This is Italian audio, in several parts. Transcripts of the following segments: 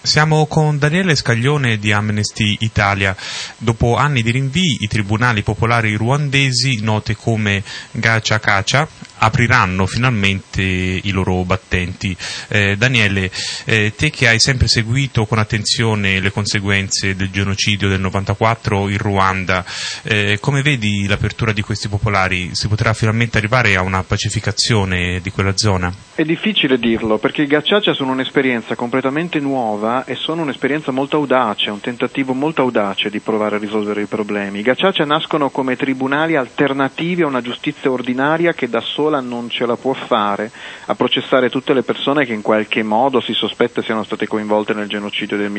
Siamo con Daniele Scaglione di Amnesty Italia. Dopo anni di rinvii, i tribunali popolari ruandesi, noti come Gacaca, apriranno finalmente i loro battenti. Daniele, te che hai sempre seguito con attenzione le conseguenze del genocidio del 94 in Ruanda, come vedi l'apertura di questi popolari? Si potrà finalmente arrivare a una pacificazione di quella zona? È difficile dirlo, perché i Gacaca sono un'esperienza completamente nuova e sono un'esperienza molto audace, un tentativo molto audace di provare a risolvere i problemi. I Gacaca nascono come tribunali alternativi a una giustizia ordinaria che da sola non ce la può fare a processare tutte le persone che in qualche modo si sospetta siano state coinvolte nel genocidio del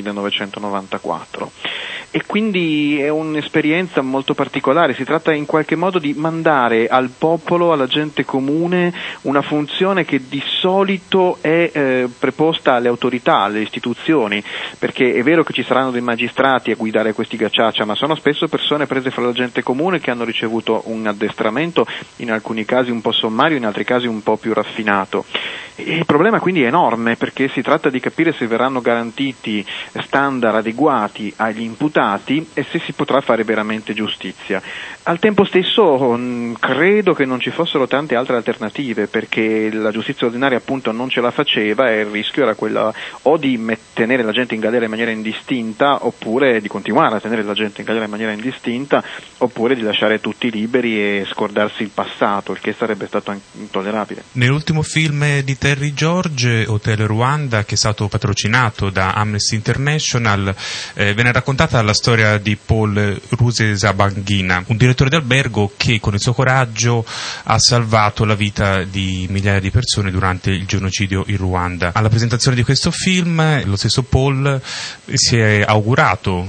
1994. E quindi è un'esperienza molto particolare, si tratta in qualche modo di mandare al popolo, alla gente comune, una funzione che di solito è preposta alle autorità, alle istituzioni, perché è vero che ci saranno dei magistrati a guidare questi Gacaca, ma sono spesso persone prese fra la gente comune che hanno ricevuto un addestramento, in alcuni casi un po' sommario, in altri casi un po' più raffinato. E il problema quindi è enorme, perché si tratta di capire se verranno garantiti standard adeguati agli imputati e se si potrà fare veramente giustizia. Al tempo stesso credo che non ci fossero tante altre alternative, perché la giustizia ordinaria appunto non ce la faceva e il rischio era quello o di tenere la gente in galera in maniera indistinta, oppure di continuare a tenere la gente in galera in maniera indistinta, oppure di lasciare tutti liberi e scordarsi il passato, il che sarebbe stato intollerabile. Nell'ultimo film di Terry George, Hotel Rwanda, che è stato patrocinato da Amnesty International, viene raccontata la storia di Paul Rusesabagina, un direttore d'albergo che con il suo coraggio ha salvato la vita di migliaia di persone durante il genocidio in Ruanda. Alla presentazione di questo film lo stesso Paul si è augurato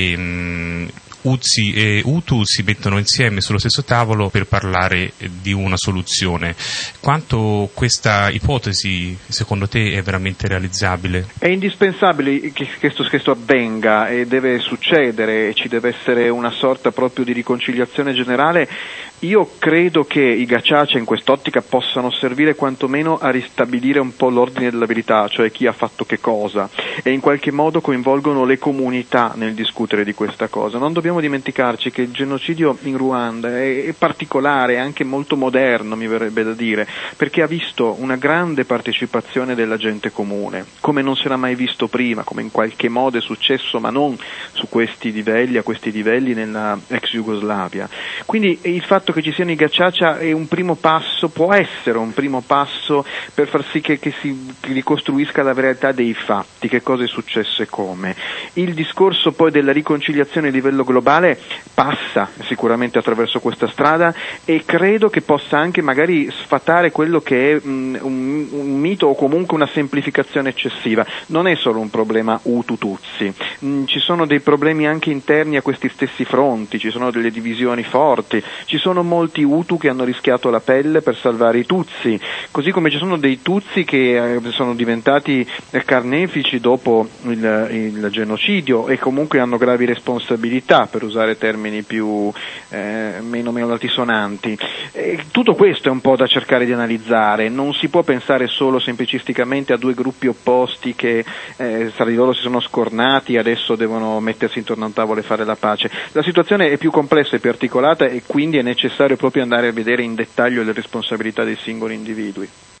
che Utsi e Hutu si mettono insieme sullo stesso tavolo per parlare di una soluzione. Quanto questa ipotesi secondo te è veramente realizzabile? È indispensabile che questo avvenga e deve succedere e ci deve essere una sorta proprio di riconciliazione generale. Io credo che i Gacaca in quest'ottica possano servire quantomeno a ristabilire un po' l'ordine della verità, cioè chi ha fatto che cosa, e in qualche modo coinvolgono le comunità nel discutere di questa cosa. Non dobbiamo dimenticarci che il genocidio in Ruanda è particolare, anche molto moderno, mi verrebbe da dire, perché ha visto una grande partecipazione della gente comune, come non si era mai visto prima, come in qualche modo è successo, ma non su questi livelli, a questi livelli nella ex Jugoslavia. Quindi il fatto che ci siano i Gacaca è un primo passo, può essere un primo passo per far sì che si ricostruisca la verità dei fatti, che cosa è successo e come. Il discorso poi della riconciliazione a livello globale passa sicuramente attraverso questa strada e credo che possa anche magari sfatare quello che è un mito o comunque una semplificazione eccessiva. Non è solo un problema Hutu-Tutsi, ci sono dei problemi anche interni a questi stessi fronti, ci sono delle divisioni forti, ci sono molti Hutu che hanno rischiato la pelle per salvare i Tutsi, così come ci sono dei Tutsi che sono diventati carnefici dopo il genocidio e comunque hanno gravi responsabilità, per usare termini meno altisonanti. Tutto questo è un po' da cercare di analizzare, non si può pensare solo semplicisticamente a due gruppi opposti che tra di loro si sono scornati e adesso devono mettersi intorno a un tavolo e fare la pace. La situazione è più complessa e più articolata e quindi è necessario proprio andare a vedere in dettaglio le responsabilità dei singoli individui.